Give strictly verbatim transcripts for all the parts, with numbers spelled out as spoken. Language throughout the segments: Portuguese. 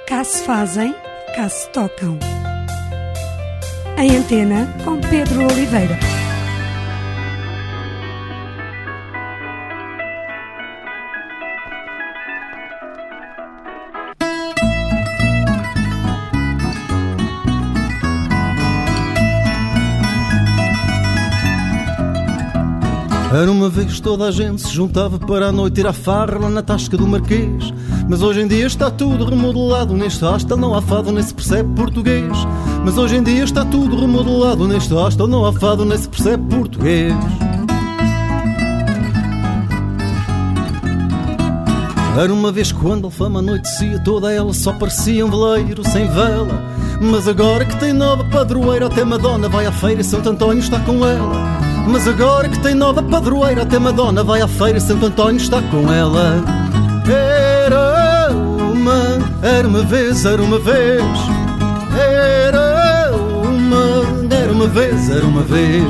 Cá se fazem, cá se tocam. Em Antena, com Pedro Oliveira. Era uma vez toda a gente se juntava para a noite ir à farra lá na Tasca do Marquês. Mas hoje em dia está tudo remodelado, neste hostel não há fado nem se percebe português. Mas hoje em dia está tudo remodelado, neste hostel não há fado nem se percebe português. Era uma vez quando a alfama anoitecia, toda ela só parecia um veleiro sem vela. Mas agora que tem nova padroeira, até Madonna vai à feira e Santo António está com ela. Mas agora que tem nova padroeira, até Madonna vai à feira e Santo António está com ela. Era uma, era uma vez, era uma vez. Era uma, era uma vez, era uma vez.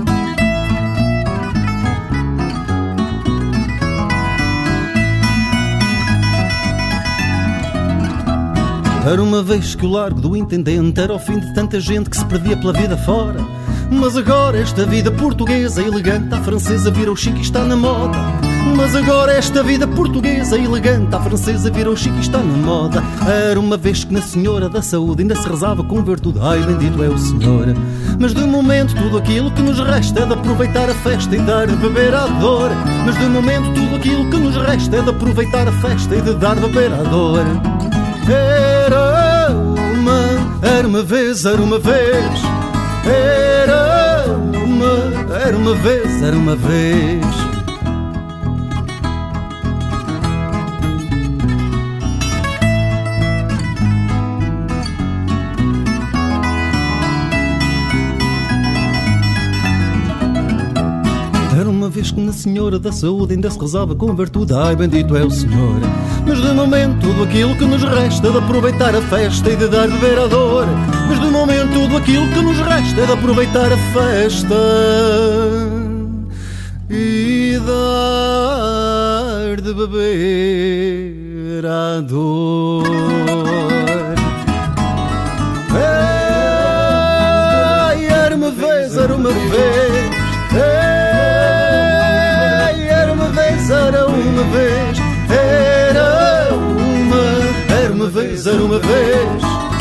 Era uma vez que o largo do intendente era o fim de tanta gente que se perdia pela vida fora. Mas agora esta vida portuguesa elegante à francesa virou chique e está na moda. Mas agora esta vida portuguesa elegante à francesa virou chique e está na moda. Era uma vez que na Senhora da Saúde ainda se rezava com virtude, ai bendito é o Senhor. Mas de momento tudo aquilo que nos resta é de aproveitar a festa e dar de beber à dor. Mas de momento tudo aquilo que nos resta é de aproveitar a festa e de dar de beber à dor. Era uma, era uma vez, era uma vez. Era uma, era uma vez, era uma vez. Era uma vez que na Senhora da Saúde ainda se rezava com virtude, ai bendito é o Senhor. Mas de momento tudo aquilo que nos resta é de aproveitar a festa e de dar de beber à dor. Mas de momento tudo aquilo que nos resta é de aproveitar a festa e dar de beber à dor. Ei, era uma vez, era uma vez. Ei, era uma vez, era uma vez. Era uma, era uma vez, era uma vez.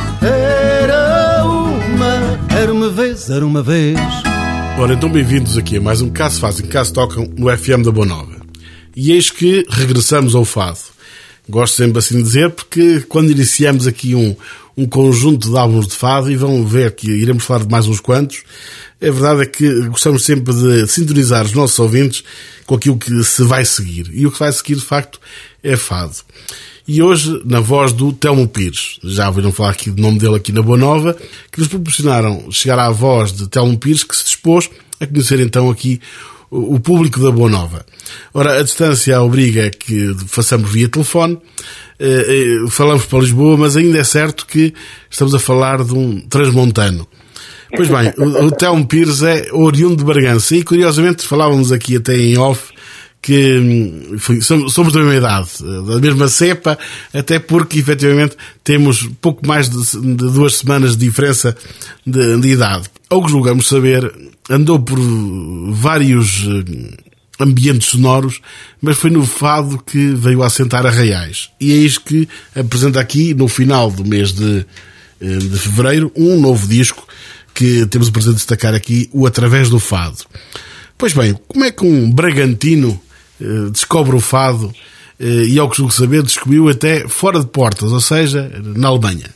Era uma, era uma vez, era uma vez. Ora, então bem-vindos aqui a mais um Cá se fazem, cá se tocam no F M da Boa Nova. E eis que regressamos ao fado. Gosto sempre assim de dizer, porque quando iniciamos aqui um, um conjunto de álbuns de fado, e vão ver que iremos falar de mais uns quantos, a verdade é que gostamos sempre de sintonizar os nossos ouvintes com aquilo que se vai seguir. E o que vai seguir, de facto, é fado. E hoje, na voz do Telmo Pires, já ouviram falar aqui do nome dele aqui na Boa Nova, que nos proporcionaram chegar à voz de Telmo Pires, que se dispôs a conhecer então aqui o público da Boa Nova. Ora, a distância obriga que façamos via telefone, falamos para Lisboa, mas ainda é certo que estamos a falar de um transmontano. Pois bem, o, o Telmo Pires é oriundo de Bragança e, curiosamente, falávamos aqui até em off que foi, somos da mesma idade, da mesma cepa, até porque, efetivamente, temos pouco mais de, de duas semanas de diferença de, de idade. Ao que julgamos saber, andou por vários ambientes sonoros, mas foi no fado que veio a assentar Arraiais. E é isto que apresenta aqui, no final do mês de, de fevereiro, um novo disco que temos o prazer de destacar aqui, o Através do Fado. Pois bem, como é que um bragantino eh, descobre o fado eh, e, ao que julgo saber, descobriu até fora de portas, ou seja, na Alemanha?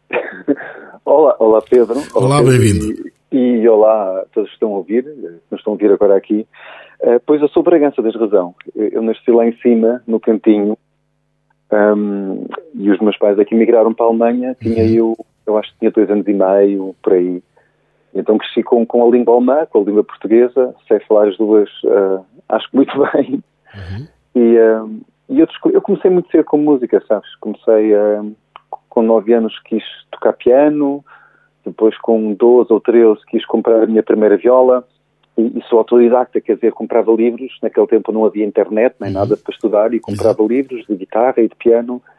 Olá, olá Pedro. Olá, olá bem-vindo. E, e olá a todos que estão a ouvir, que nos estão a ouvir agora aqui. Uh, pois eu sou Bragança, tens razão. Eu, eu nasci lá em cima, no cantinho, um, e os meus pais aqui migraram para a Alemanha. Tinha uhum. eu, eu acho que tinha dois anos e meio, por aí. Então cresci com, com a língua alemã, com a língua portuguesa, sei falar as duas, uh, acho que muito bem. Uhum. E, uh, e eu, eu comecei muito cedo com música, sabes? Comecei uh, com nove anos, quis tocar piano, depois com doze ou treze quis comprar a minha primeira viola, e, e sou autodidacta, quer dizer, comprava livros, naquele tempo não havia internet nem uhum. nada para estudar, e comprava Exato. livros de guitarra e de piano,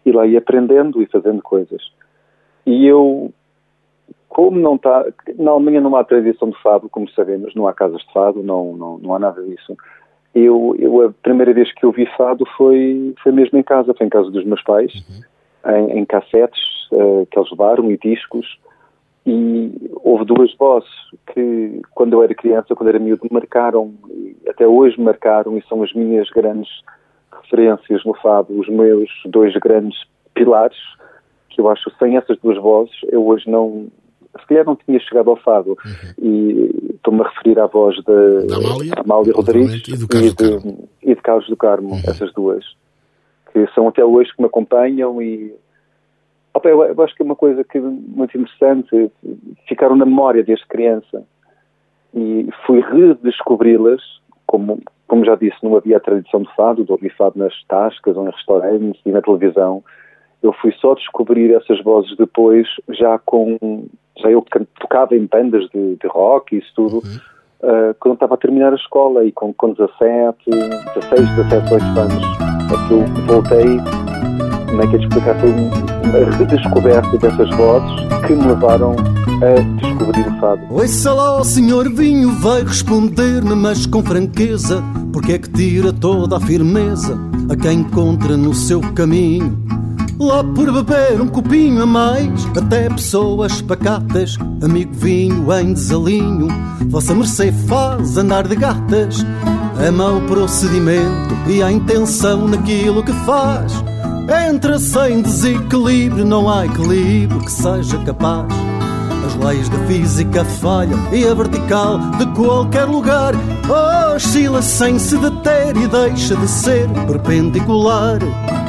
e lá ia aprendendo e fazendo coisas. E eu, como não está, na Alemanha não há tradição de fado, como sabemos, não há casas de fado, não, não, não há nada disso. Eu, eu, a primeira vez que eu vi fado foi, foi mesmo em casa, foi em casa dos meus pais, uhum. em, em cassetes uh, que eles levaram e discos, e houve duas vozes que, quando eu era criança, quando era miúdo, marcaram, e até hoje me marcaram, e são as minhas grandes referências no fado, os meus dois grandes pilares, que eu acho, sem essas duas vozes, eu hoje não, se calhar não tinha chegado ao fado. Uhum. E estou-me a referir à voz de, da Amália, Amália Rodrigues e, do Carlos e, de, do e de Carlos do Carmo, uhum. essas duas, que são até hoje que me acompanham e opa, eu, eu acho que é uma coisa que, muito interessante, ficaram na memória desde criança e fui redescobri-las, como, como já disse, não havia a tradição de fado, de ouvir fado nas tascas ou em restaurantes e na televisão. Eu fui só descobrir essas vozes depois, já com... Já eu tocava em bandas de, de rock e isso tudo, uhum. uh, quando eu estava a terminar a escola, e com, com dezassete, dezasseis, dezassete, dezoito anos, é que eu voltei, como é que é de explicar, foi uma redescoberta dessas vozes que me levaram a descobrir o fado. Ouça lá, o senhor vinho vai responder-me, mas com franqueza, porque é que tira toda a firmeza a quem encontra no seu caminho. Lá por beber um copinho a mais, até pessoas pacatas, amigo vinho em desalinho, vossa mercê faz andar de gatas. É mau procedimento e há intenção naquilo que faz. Entra sem desequilíbrio, não há equilíbrio que seja capaz. As leis da física falham e a vertical de qualquer lugar oscila sem se deter e deixa de ser perpendicular.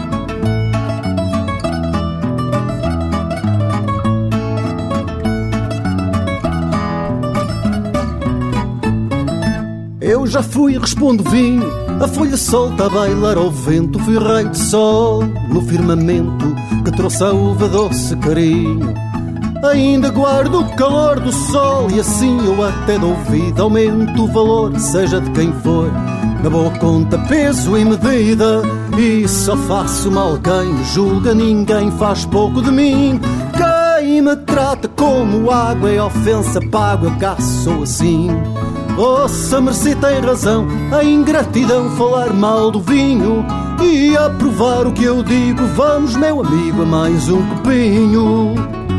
Eu já fui, respondo vinho, a folha solta a bailar ao vento. Fui raio de sol no firmamento que trouxe a uva doce carinho. Ainda guardo o calor do sol e assim eu até dou vida. Aumento o valor, seja de quem for, na boa conta, peso e medida. E só faço mal quem me julga, ninguém faz pouco de mim. Quem me trata como água é ofensa, pago, eu cá sou assim. Vossa mercê tem razão, a ingratidão falar mal do vinho e a provar o que eu digo. Vamos, meu amigo, a mais um copinho.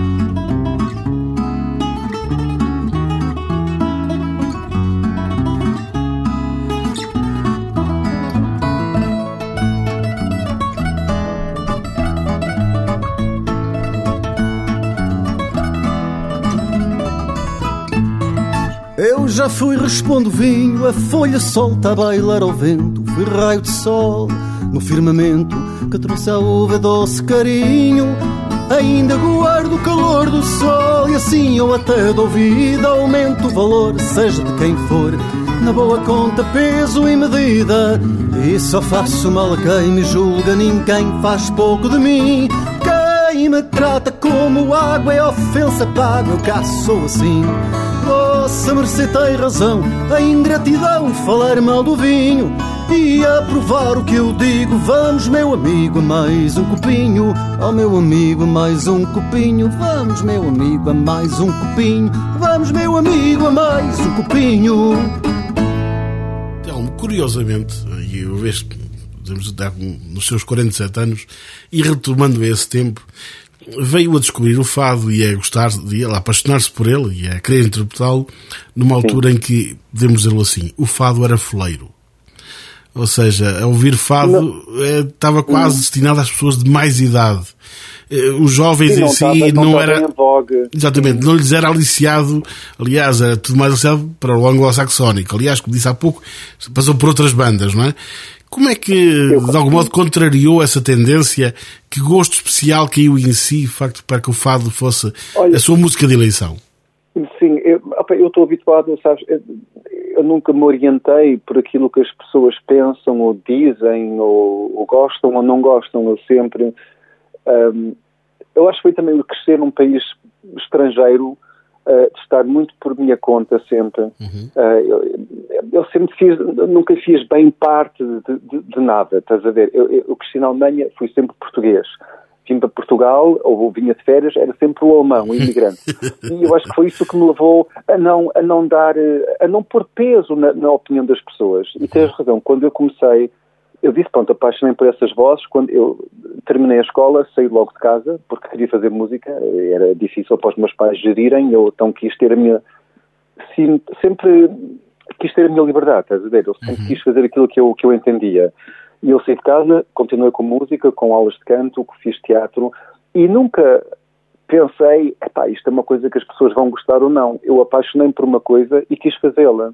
Eu já fui, respondo vinho, a folha solta a bailar ao vento. Fui raio de sol no firmamento que trouxe a uva doce carinho. Ainda guardo o calor do sol e assim eu até dou vida. Aumento o valor, seja de quem for, na boa conta, peso e medida. E só faço mal a quem me julga, ninguém faz pouco de mim. Quem me trata como água é ofensa, pago, eu cá sou assim. Vossa mercê tem razão, a ingratidão falar mal do vinho e a provar o que eu digo. Vamos, meu amigo, a mais um copinho. Oh, meu amigo, a mais um copinho. Vamos, meu amigo, a mais um copinho. Vamos, meu amigo, a mais um copinho. Então, curiosamente, e eu vejo que nos seus quarenta e sete anos, e retomando esse tempo, veio a descobrir o fado e a gostar, e a apaixonar-se por ele e a querer interpretá-lo numa altura Sim. em que, podemos dizê-lo assim, o fado era foleiro. Ou seja, a ouvir fado é, estava quase não. destinado às pessoas de mais idade. Os jovens Sim, em si estava, não, não era... Exatamente, Sim. não lhes era aliciado, aliás, era tudo mais aliciado para o anglo-saxónico. Aliás, como disse há pouco, passou por outras bandas, não é? Como é que, de algum modo, contrariou essa tendência? Que gosto especial caiu em si, de facto, para que o fado fosse Olha, a sua música de eleição? Sim, eu, eu estou habituado, sabes, eu, eu nunca me orientei por aquilo que as pessoas pensam ou dizem, ou, ou gostam ou não gostam. Eu sempre... Um, eu acho que foi também o crescer num país estrangeiro, Uh, de estar muito por minha conta sempre. Uhum. Uh, eu, eu sempre fiz, nunca fiz bem parte de, de, de nada, estás a ver? Eu, eu cresci na Alemanha, fui sempre português. Portugal, ou vinha de férias, era sempre o alemão, o imigrante. E eu acho que foi isso que me levou a não, a não dar, a não pôr peso na, na opinião das pessoas. E tens razão, quando eu comecei, eu disse, pronto, apaixonei por essas vozes. Quando eu terminei a escola, saí logo de casa, porque queria fazer música, era difícil para os meus pais gerirem, eu então quis ter a minha, sim, sempre quis ter a minha liberdade, estás a ver? Eu sempre uhum. quis fazer aquilo que eu, que eu entendia. E eu saí de casa, continuei com música, com aulas de canto, fiz teatro, e nunca pensei, epá, isto é uma coisa que as pessoas vão gostar ou não. Eu apaixonei-me por uma coisa e quis fazê-la.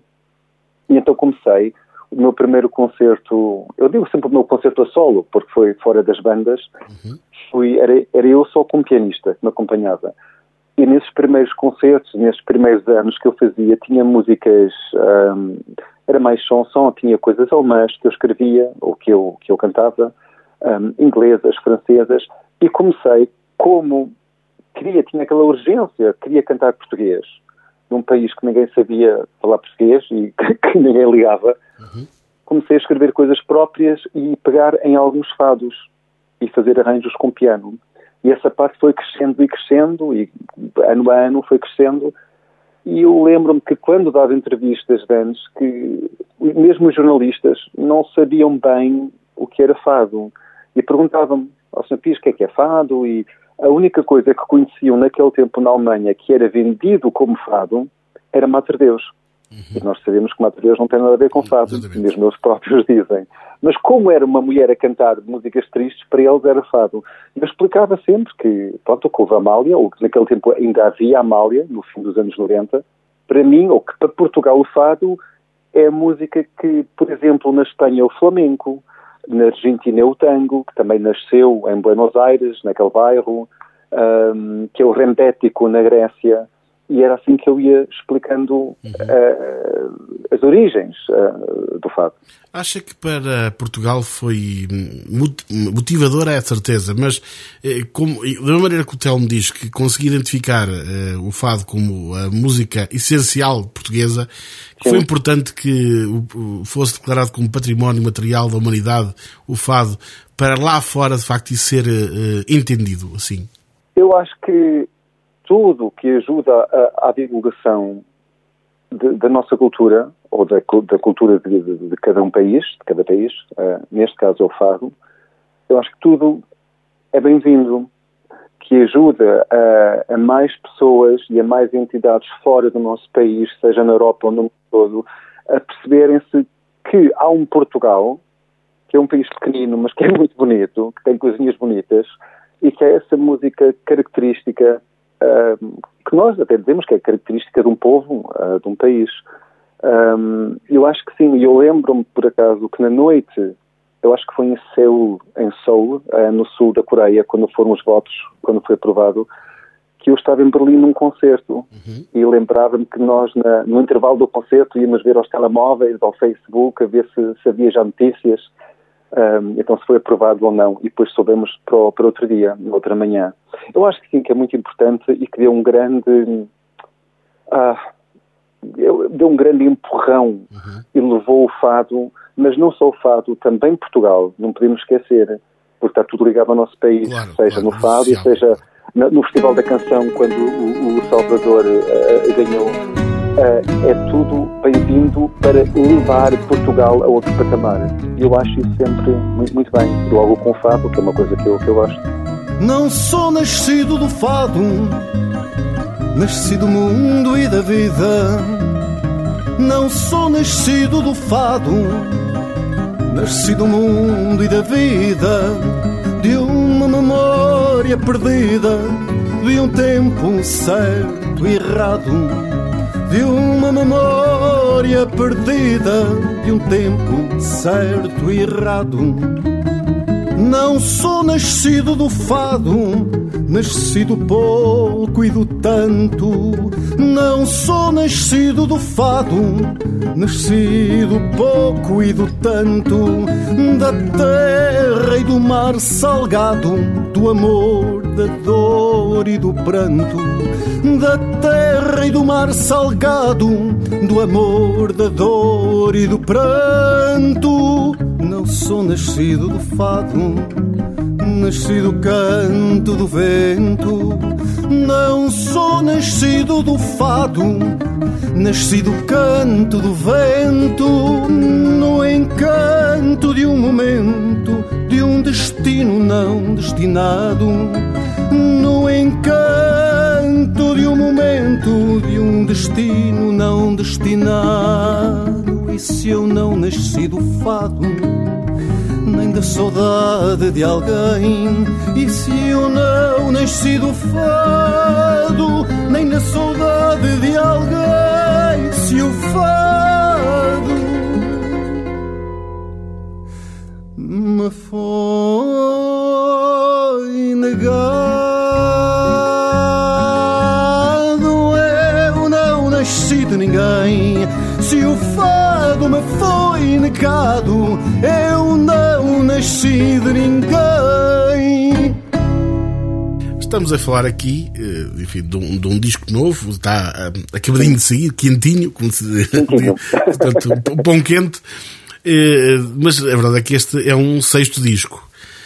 E então comecei o meu primeiro concerto, eu digo sempre o meu concerto a solo, porque foi fora das bandas, uhum. fui, era, era eu só como pianista que me acompanhava. E nesses primeiros concertos, nesses primeiros anos que eu fazia, tinha músicas, um, era mais chanson, tinha coisas alemãs que eu escrevia, ou que eu, que eu cantava, um, inglesas, francesas, e comecei como queria, tinha aquela urgência, queria cantar português, num país que ninguém sabia falar português e que ninguém ligava. Uhum. Comecei a escrever coisas próprias e pegar em alguns fados e fazer arranjos com piano. E essa parte foi crescendo e crescendo, e ano a ano foi crescendo. E eu lembro-me que quando dava entrevistas antes, que mesmo os jornalistas não sabiam bem o que era fado. E perguntavam-me ao senhor Pires o que é que é fado, e a única coisa que conheciam naquele tempo na Alemanha que era vendido como fado era Mater Deus. Uhum. E nós sabemos que Mater Deus não tem nada a ver com fado, Exatamente. Mesmo eles próprios dizem. Mas como era uma mulher a cantar músicas tristes, para eles era fado. E eu explicava sempre que, pronto, que houve a Amália, ou que naquele tempo ainda havia a Amália, no fim dos anos noventa, para mim, ou que para Portugal o fado é a música que, por exemplo, na Espanha é o flamenco, na Argentina é o tango, que também nasceu em Buenos Aires, naquele bairro, um, que é o rembético na Grécia. E era assim que eu ia explicando uhum. uh, as origens uh, do fado. Acha que para Portugal foi motivadora, é a certeza, mas como, da mesma maneira que o Telmo diz que consegui identificar uh, o fado como a música essencial portuguesa, que foi importante que fosse declarado como património material da humanidade, o fado, para lá fora, de facto, isso ser uh, entendido, assim? Eu acho que tudo que ajuda à, à divulgação de, da nossa cultura, ou da, da cultura de, de, de cada um país, de cada país, uh, neste caso é o fado, eu acho que tudo é bem-vindo, que ajuda a, a mais pessoas e a mais entidades fora do nosso país, seja na Europa ou no mundo todo, a perceberem-se que há um Portugal, que é um país pequenino, mas que é muito bonito, que tem coisinhas bonitas, e que é essa música característica Uh, que nós até dizemos que é característica de um povo, uh, de um país. Um, eu acho que sim, e eu lembro-me, por acaso, que na noite, eu acho que foi em Seul, em Seul, uh, no sul da Coreia, quando foram os votos, quando foi aprovado, que eu estava em Berlim num concerto, uhum. e lembrava-me que nós, na, no intervalo do concerto, íamos ver aos telemóveis, ao Facebook, a ver se, se havia já notícias, um, então se foi aprovado ou não, e depois soubemos para, para outro dia, na outra manhã. Eu acho que sim, que é muito importante e que deu um grande ah, deu um grande empurrão uhum. e levou o fado, mas não só o fado, também Portugal, não podemos esquecer, porque está tudo ligado ao nosso país, claro, seja claro, no fado e seja no Festival da Canção, quando o, o Salvador uh, ganhou. Uh, é tudo bem-vindo para levar Portugal a outro patamar. E eu acho isso sempre muito, muito bem. Logo com o fado, que é uma coisa que eu, que eu gosto. Não sou nascido do fado, nasci do mundo e da vida. Não sou nascido do fado, nasci do mundo e da vida. De uma memória perdida, de um tempo certo e errado. De uma memória perdida, de um tempo certo e errado. Não sou nascido do fado, nasci do pouco e do tanto. Não sou nascido do fado, nasci do pouco e do tanto. Da terra e do mar salgado, do amor, da dor e do pranto. Da terra e do mar salgado, do amor, da dor e do pranto. Não sou nascido do fado, nasci do canto do vento, não sou nascido do fado, nasci do canto do vento, no encanto de um momento, de um destino não destinado, no encanto de um momento, de um destino não destinado. E se eu não nasci do fado, nem da saudade de alguém, e se eu não nasci do fado, nem da saudade de alguém, se o fado me foi negado, eu não nasci de ninguém. Se o fado me foi negado, eu não nasci de ninguém. Estamos a falar aqui, enfim, de um, de um disco novo, está acabadinho de sair, quentinho, como se diz, portanto, um pão quente, mas a verdade é que este é um sexto disco.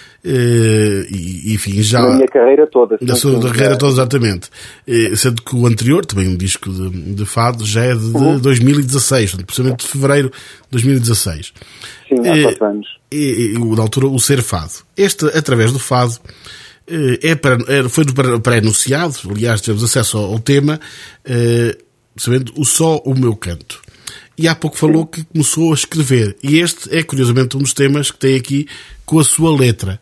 Uh, e, enfim, já da minha carreira toda, da sua da carreira toda, exatamente, uh, sendo que o anterior, também um disco de, de fado, já é de, uhum. de dois mil e dezasseis, precisamente de fevereiro de dois mil e dezasseis. Sim, há uh, quatro anos. E, e, na altura, o Ser Fado. Este, através do fado, uh, é para, é, foi pré-anunciado, aliás, tivemos acesso ao, ao tema, uh, sabendo o Só o Meu Canto. E há pouco falou que começou a escrever. E este é, curiosamente, um dos temas que tem aqui com a sua letra.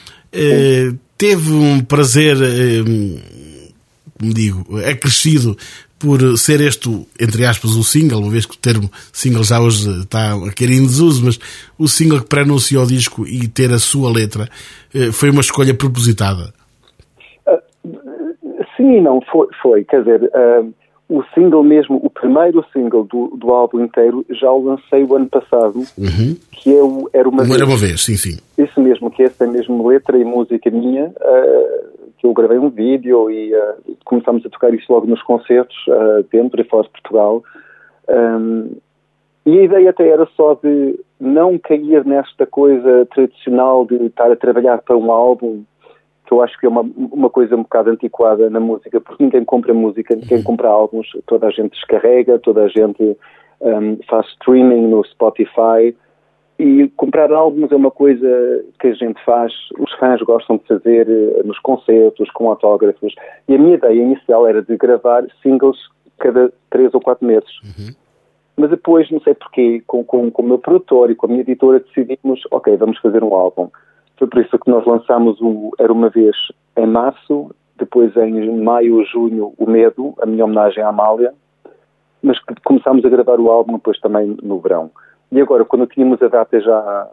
Uh, teve um prazer, uh, como digo, acrescido por ser este, entre aspas, o single, uma vez que o termo single já hoje está a cair em desuso, mas o single que pré-anunciou o disco e ter a sua letra, uh, foi uma escolha propositada? Uh, sim e não, foi, foi. Quer dizer... Uh... O single mesmo, o primeiro single do, do álbum inteiro, já o lancei o ano passado, uhum. que é o Era Uma Vez. Era Uma Vez, sim, sim. Isso mesmo, que essa é mesmo letra e música minha, uh, que eu gravei um vídeo e uh, começámos a tocar isso logo nos concertos, uh, dentro e fora de Portugal. Um, e a ideia até era só de não cair nesta coisa tradicional de estar a trabalhar para um álbum, que eu acho que é uma, uma coisa um bocado antiquada na música, porque ninguém compra música, ninguém compra álbuns, toda a gente descarrega, toda a gente um, faz streaming no Spotify, e comprar álbuns é uma coisa que a gente faz, os fãs gostam de fazer nos concertos, com autógrafos, e a minha ideia inicial era de gravar singles cada três ou quatro meses. Uhum. Mas depois, não sei porquê, com, com, com o meu produtor e com a minha editora decidimos, ok, vamos fazer um álbum. Foi por isso que nós lançámos o Era Uma Vez em março, depois em maio ou junho o Medo, a minha homenagem à Amália, mas começámos a gravar o álbum depois também no verão. E agora, quando tínhamos a data já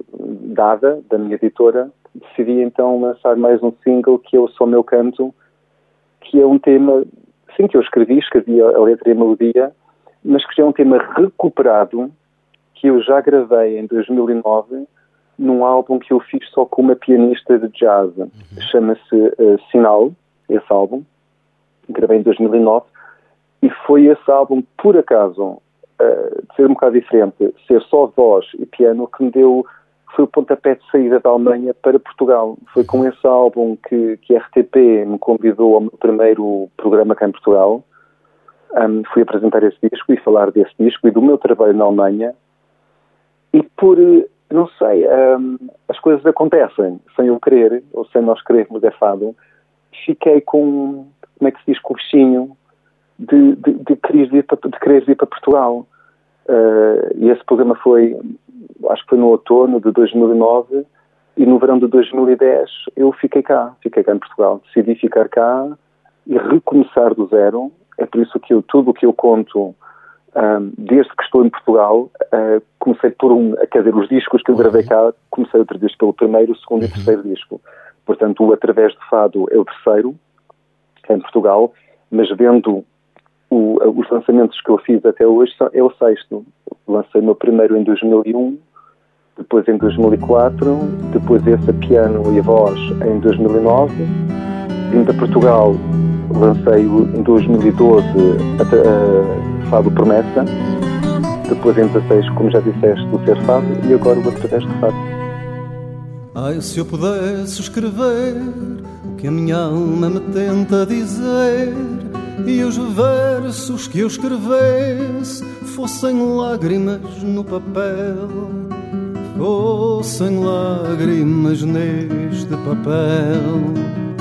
dada da minha editora, decidi então lançar mais um single, que é o Só Meu Canto, que é um tema, sim, que eu escrevi, escrevi a letra e a melodia, mas que já é um tema recuperado, que eu já gravei em dois mil e nove, num álbum que eu fiz só com uma pianista de jazz. Uhum. Chama-se uh, Sinal, esse álbum. Gravei em dois mil e nove. E foi esse álbum, por acaso, uh, de ser um bocado diferente, ser só voz e piano, que me deu, foi o pontapé de saída da Alemanha para Portugal. Foi com esse álbum que, que a R T P me convidou ao meu primeiro programa cá em Portugal. Um, fui apresentar esse disco e falar desse disco e do meu trabalho na Alemanha. E por... Não sei, um, as coisas acontecem sem eu querer, ou sem nós querermos, é fado. Fiquei com, como é que se diz, com o bichinho de, de, de, querer vir para, de querer vir para Portugal. Uh, e esse programa foi, acho que foi no outono de dois mil e nove, e no verão de dois mil e dez eu fiquei cá, fiquei cá em Portugal. Decidi ficar cá e recomeçar do zero. É por isso que eu, tudo o que eu conto... Um, desde que estou em Portugal, uh, comecei por um, quer dizer, os discos que eu gravei cá, comecei outra vez pelo primeiro, o segundo e o terceiro disco. Portanto, o Através do Fado é o terceiro, cá em Portugal, mas vendo o, os lançamentos que eu fiz até hoje, é o sexto. Lancei o meu primeiro em dois mil e um, depois em dois mil e quatro, depois esse a piano e a voz em dois mil e nove, vindo a Portugal, lancei em dois mil e doze a, a Fado Promessa, depois em dezasseis, como já disseste, o Ser Fado, e agora o Através do Fado. Ai, se eu pudesse escrever o que a minha alma me tenta dizer, e os versos que eu escrevesse fossem lágrimas no papel, fossem lágrimas neste papel.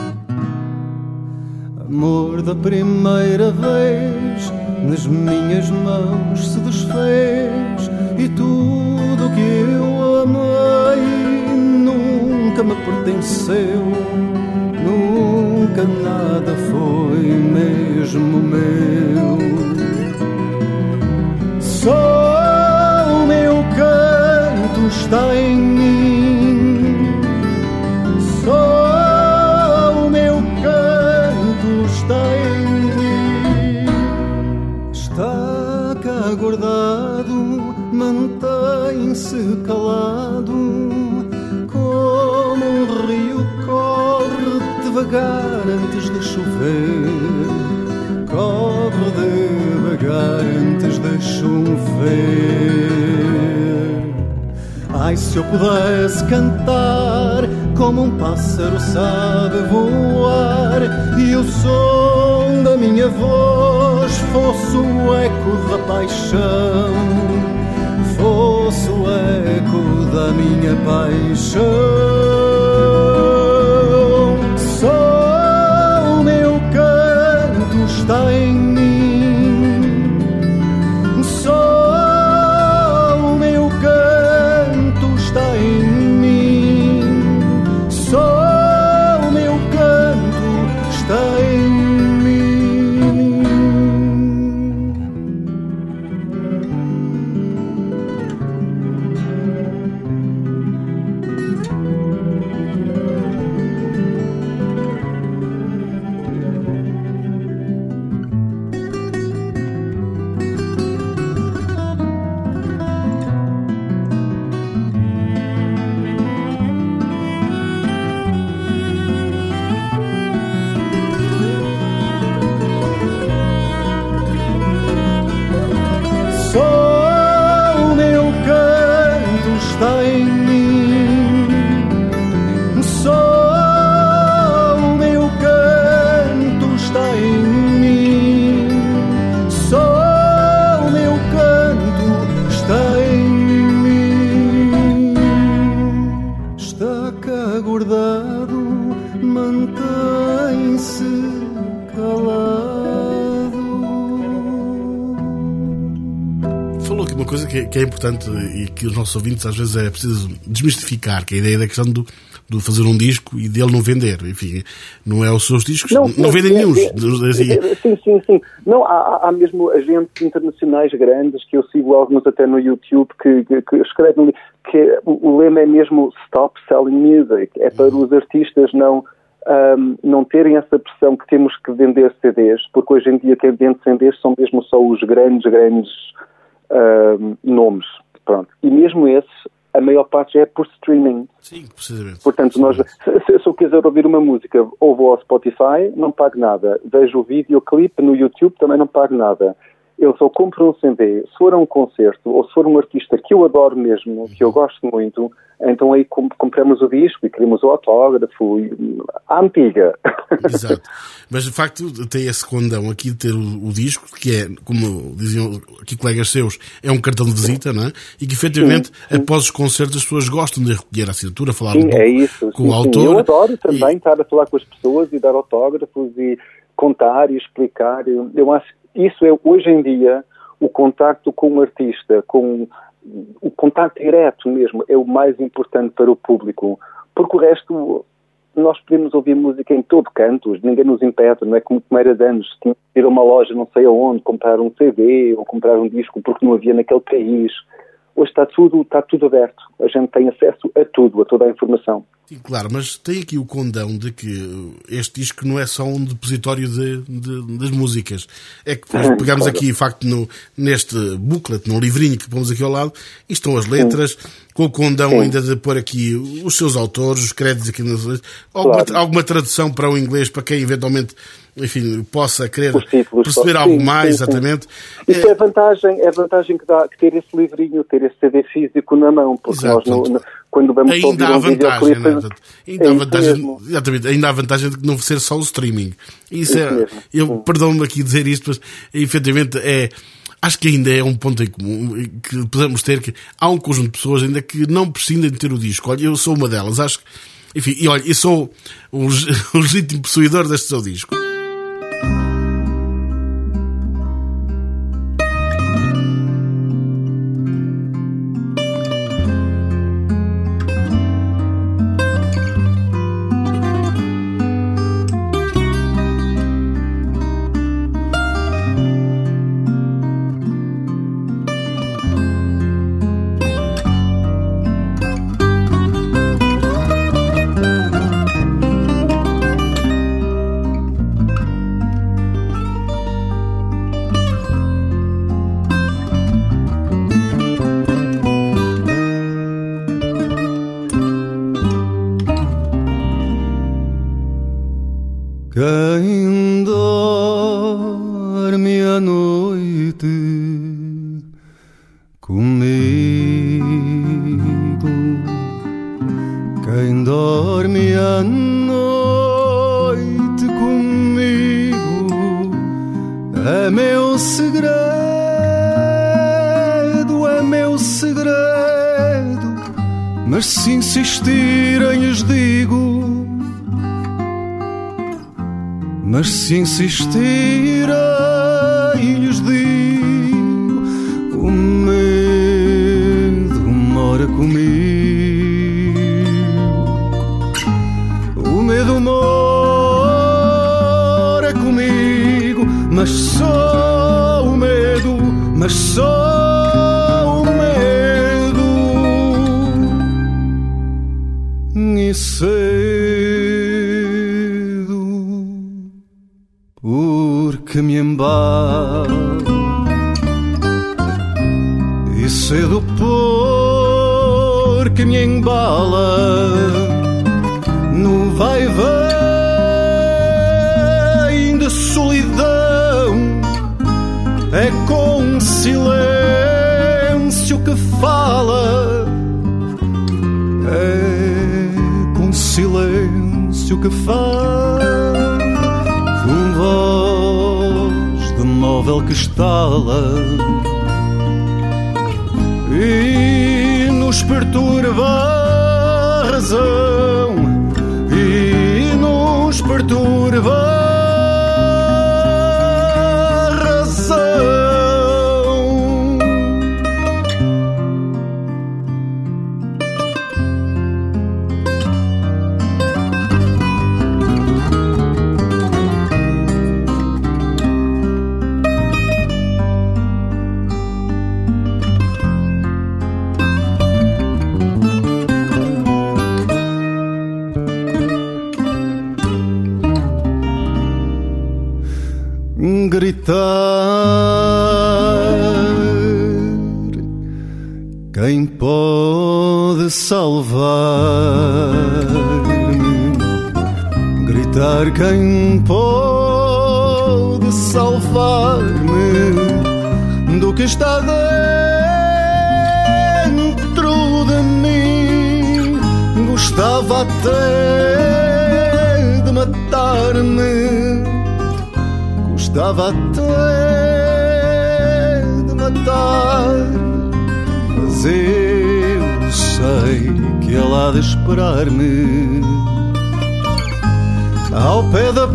Amor da primeira vez nas minhas mãos se desfez, e tudo o que eu amei nunca me pertenceu, nunca nada foi mesmo meu. Só o meu canto está em mim, só o meu canto está em mim. Está cá guardado, mantém-se calado, como um rio corre devagar antes de chover, corre devagar antes de chover. Ai, se eu pudesse cantar como um pássaro sabe voar, e o som da minha voz fosse o eco da paixão, fosse o eco da minha paixão. Só o meu canto está em mim, só o meu canto está em mim, só o meu canto está em mim. Que é importante e que os nossos ouvintes às vezes é preciso desmistificar, que é a ideia da questão do, do fazer um disco e dele não vender. Enfim, não é os seus discos, não, não vendem nenhum. Sim, sim, sim. Não, há, há mesmo agentes internacionais grandes, que eu sigo alguns até no YouTube, que, que, que escrevem que o lema é mesmo Stop Selling Music. É para os artistas não, um, não terem essa pressão que temos que vender C Ds, porque hoje em dia quem vende C Ds são mesmo só os grandes, grandes Uh, nomes, pronto. E mesmo esses, a maior parte já é por streaming. Sim, precisamente. Portanto, nós, se, se eu quiser ouvir uma música, ou vou ao Spotify, não pago nada. Vejo o videoclipe no YouTube, também não pago nada. Eu só compro um C D, se for a um concerto, ou se for um artista que eu adoro mesmo, que eu gosto muito, então aí compramos o disco e queremos o autógrafo, e... à antiga. Exato. Mas, de facto, tem esse condão aqui de ter o, o disco, que é, como diziam aqui colegas seus, é um cartão de visita, não é? E que, efetivamente, sim, sim. após os concertos, as pessoas gostam de recolher a assinatura, falar sim, um pouco é isso, com sim, o autor. Sim. Eu adoro também e... estar a falar com as pessoas e dar autógrafos e contar e explicar. Eu, eu acho que isso é, hoje em dia, o contacto com o artista, com o contacto direto mesmo, é o mais importante para o público, porque o resto, nós podemos ouvir música em todo canto, ninguém nos impede, não é como era de anos, tinha que ir a uma loja não sei aonde, comprar um C D ou comprar um disco porque não havia naquele país. Hoje está tudo, está tudo aberto, a gente tem acesso a tudo, a toda a informação. Sim, claro, mas tem aqui o condão de que este disco não é só um depositório de, de, das músicas. É que nós pegamos aqui, de facto, no, neste booklet, num livrinho que pomos aqui ao lado, e estão as letras, sim, com o condão sim, ainda de pôr aqui os seus autores, os créditos aqui nas letras, alguma, claro, alguma tradução para o inglês, para quem eventualmente, enfim, possa querer títulos, perceber algo sim, mais, sim, exatamente. Sim. Isso é, é vantagem, é vantagem que dá que ter esse livrinho, ter esse C D físico na mão, porque exato, nós, no, quando vamos ainda ouvir há um vantagem, videoclipe... né? Portanto, ainda, é há isso vantagem, mesmo. exatamente, ainda há vantagem de não ser só o streaming. Isso, Isso é, mesmo. eu Sim. perdão-me aqui dizer isto, mas efetivamente é, acho que ainda é um ponto em comum que podemos ter, que há um conjunto de pessoas ainda que não precisam de ter o disco. Olha, eu sou uma delas, acho que, enfim, e olha, eu sou o legítimo possuidor deste seu disco. Quem dorme à noite comigo, quem dorme à noite comigo, é meu segredo, é meu segredo, mas se insistirem lhes digo. Mas se insistirem, lhes digo, o medo mora comigo. O medo mora comigo, mas só o medo, mas só o medo. E sei que me embala e cedo porque me embala no vai vem de solidão, é com silêncio que fala, é com silêncio que fala, com voz móvel que estala e nos perturba a razão, e nos perturba a razão. Gritar, quem pode salvar-me? Gritar, quem pode salvar-me do que está dentro de mim? Gostava até de matar-me, gostava até de matar, mas eu sei que ela há de esperar-me ao pé da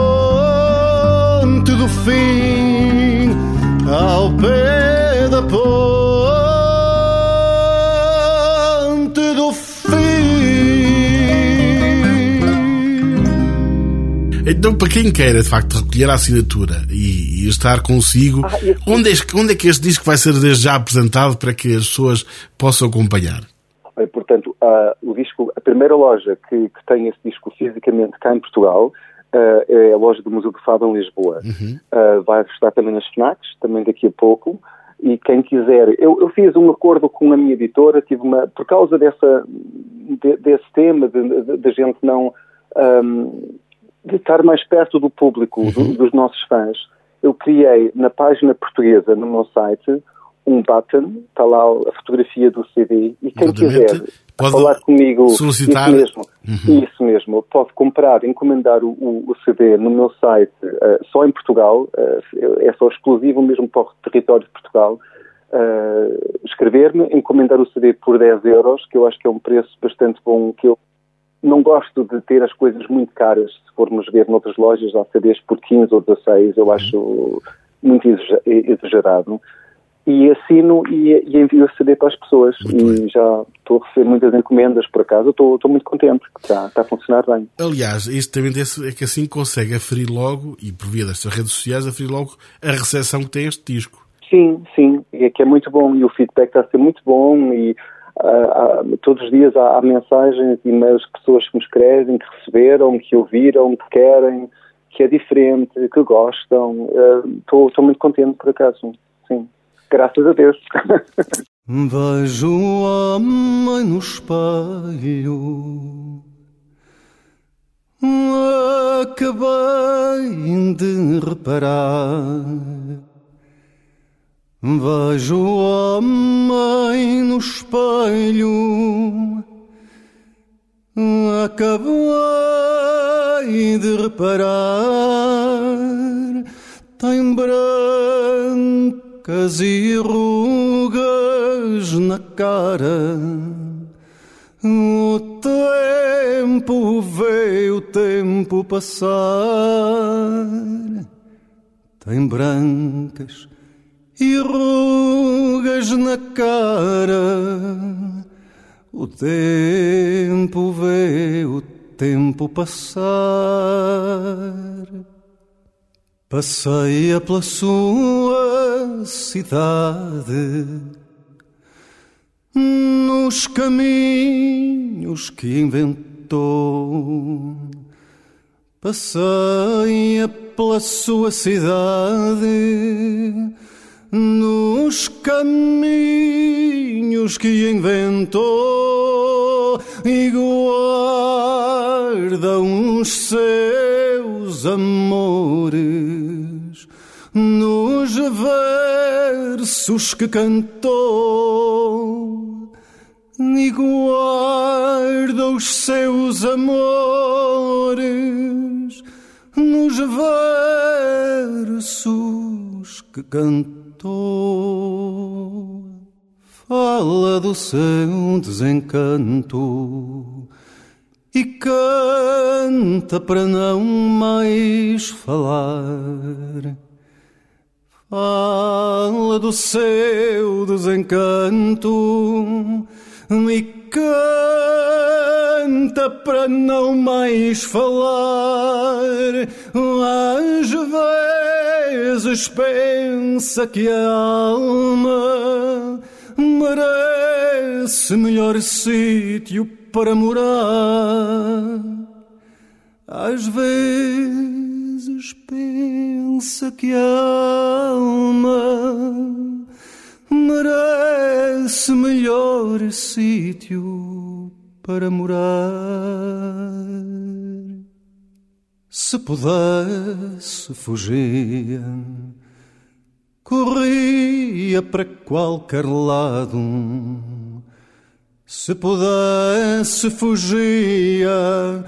ponte do fim, ao pé da ponte do fim. Então, para quem queira, de facto, recolher a assinatura e, e estar consigo, ah, eu... onde, é, onde é que este disco vai ser desde já apresentado para que as pessoas possam acompanhar? Portanto, uh, o disco, a primeira loja que, que tem esse disco fisicamente cá em Portugal uh, é a loja do Museu do Fado em Lisboa. Uhum. Uh, vai estar também nas FNACs, também daqui a pouco. E quem quiser... Eu, eu fiz um acordo com a minha editora, tive uma... Por causa dessa, de, desse tema, de, de, de gente não... Um, de estar mais perto do público, uhum. do, dos nossos fãs, eu criei na página portuguesa, no meu site, um button, está lá a fotografia do C D, e quem Exatamente. quiser Pode falar comigo, solicitar. isso mesmo, Uhum. isso mesmo, pode comprar, encomendar o, o, o C D no meu site, uh, só em Portugal, uh, é só exclusivo mesmo para o território de Portugal, uh, escrever-me, encomendar o C D por dez euros, que eu acho que é um preço bastante bom, que eu não gosto de ter as coisas muito caras, se formos ver noutras lojas, há C Ds por quinze ou dezasseis, eu acho muito exagerado. E assino e, e envio o C D para as pessoas. Muito e bem. Já estou a receber muitas encomendas, por acaso. Estou, estou muito contente, que está, está a funcionar bem. Aliás, isto também é que assim consegue aferir logo, e por via destas redes sociais, aferir logo a recepção que tem este disco. Sim, sim. É que é muito bom. E o feedback está a ser muito bom. E uh, uh, todos os dias há, há mensagens e e-mails de pessoas que me escrevem, que receberam, que ouviram, que querem, que é diferente, que gostam. Estou uh, muito contente, por acaso. Sim. Graças a Deus. Vejo o homem no espelho, acabei de reparar. Vejo o homem no espelho, acabei de reparar. Tem branco e rugas na cara, o tempo vê o tempo passar. Tem brancas e rugas na cara, o tempo vê o tempo passar. Passeia pela sua cidade, nos caminhos que inventou. Passeia pela sua cidade, nos caminhos que inventou, e guarda os seus amores nos versos que cantou, e guarda os seus amores nos versos que cantou. Fala do seu desencanto e canta para não mais falar. Fala do seu desencanto e canta para não mais falar. Às vezes pensa que a alma merece melhor sítio para morar. Às vezes pensa que a alma merece melhor sítio para morar. Se pudesse, fugia, corria para qualquer lado. Se pudesse, fugia,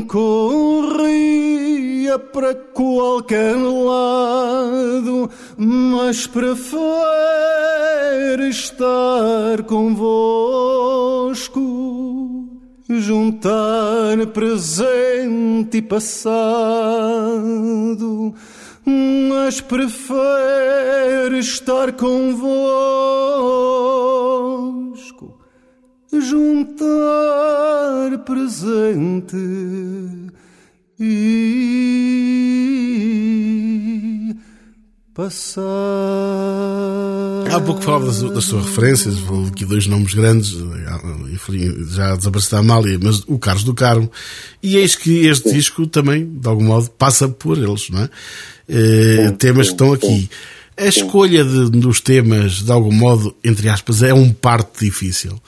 corria para qualquer lado, mas prefere estar convosco, juntar presente e passado, mas prefere estar convosco, juntar presente e passar. Há pouco falava das, das suas referências, vou aqui dois nomes grandes, já desapareceu a Amália, mas o Carlos do Carmo, e eis que este sim. disco também, de algum modo, passa por eles, não é? Sim, temas sim, que estão aqui. Sim. A escolha de, dos temas, de algum modo, entre aspas, é um parte difícil.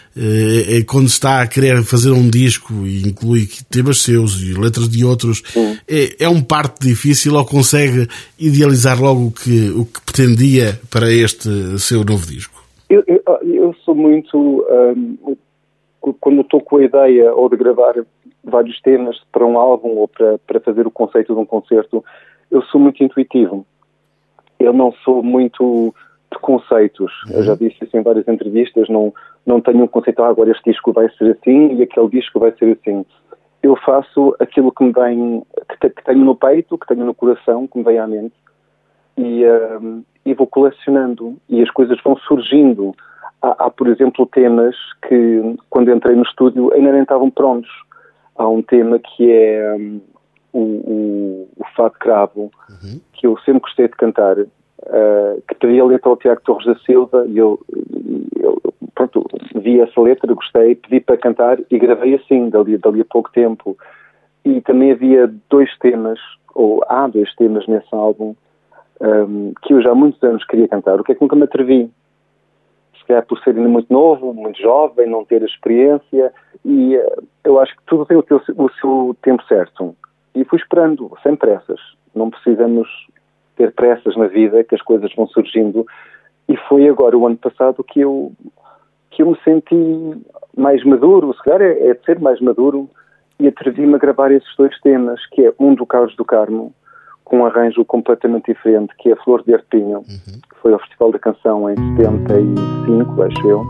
é quando está a querer fazer um disco e inclui temas seus e letras de outros, é, é um parte difícil ou consegue idealizar logo o que, o que pretendia para este seu novo disco? Eu, eu, eu sou muito... Um, quando estou com a ideia ou de gravar vários temas para um álbum ou para, para fazer o conceito de um concerto, eu sou muito intuitivo. Eu não sou muito de conceitos. Uhum. Eu já disse isso em várias entrevistas. Não, não tenho um conceito, ah, agora este disco vai ser assim e aquele disco vai ser assim. Eu faço aquilo que me vem, que, que tenho no peito, que tenho no coração, que me vem à mente e, um, e vou colecionando e as coisas vão surgindo. Há, há, por exemplo, temas que, quando entrei no estúdio, ainda nem estavam prontos. Há um tema que é um, o, o, o Fado Cravo, uhum. que eu sempre gostei de cantar, uh, que pedi a letra ao Tiago Torres da Silva, e eu, eu pronto, vi essa letra, gostei, pedi para cantar e gravei assim, dali, dali a pouco tempo. E também havia dois temas, ou há dois temas nesse álbum, um, que eu já há muitos anos queria cantar, o que é que nunca me atrevi. É por ser ainda muito novo, muito jovem, não ter a experiência, e uh, eu acho que tudo tem o, teu, o seu tempo certo. E fui esperando, sem pressas. Não precisamos ter pressas na vida, que as coisas vão surgindo. E foi agora, o ano passado, que eu, que eu me senti mais maduro, se calhar é, é de ser mais maduro, e atrevi-me a gravar esses dois temas, que é um do Carlos do Carmo, com um arranjo completamente diferente, que é Flor de Arpinho, uhum. que foi ao Festival da Canção em setenta e cinco, acho eu.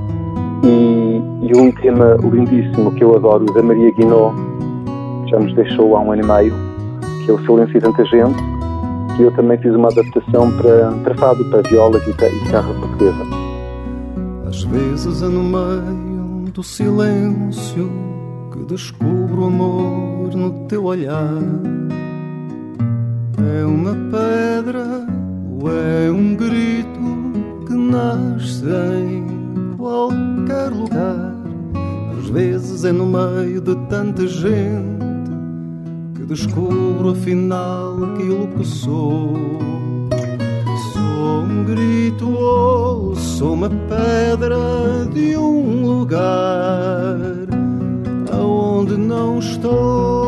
E, e um tema lindíssimo que eu adoro, da Maria Guinó, que já nos deixou há um ano e meio, que é o Silêncio e Tanta Gente, que eu também fiz uma adaptação para, para fado, para viola e guitarra portuguesa. Às vezes é no meio do silêncio que descubro o amor no teu olhar. É uma pedra ou é um grito que nasce em qualquer lugar. Às vezes é no meio de tanta gente que descubro afinal aquilo que sou. Sou um grito ou sou uma pedra de um lugar aonde não estou.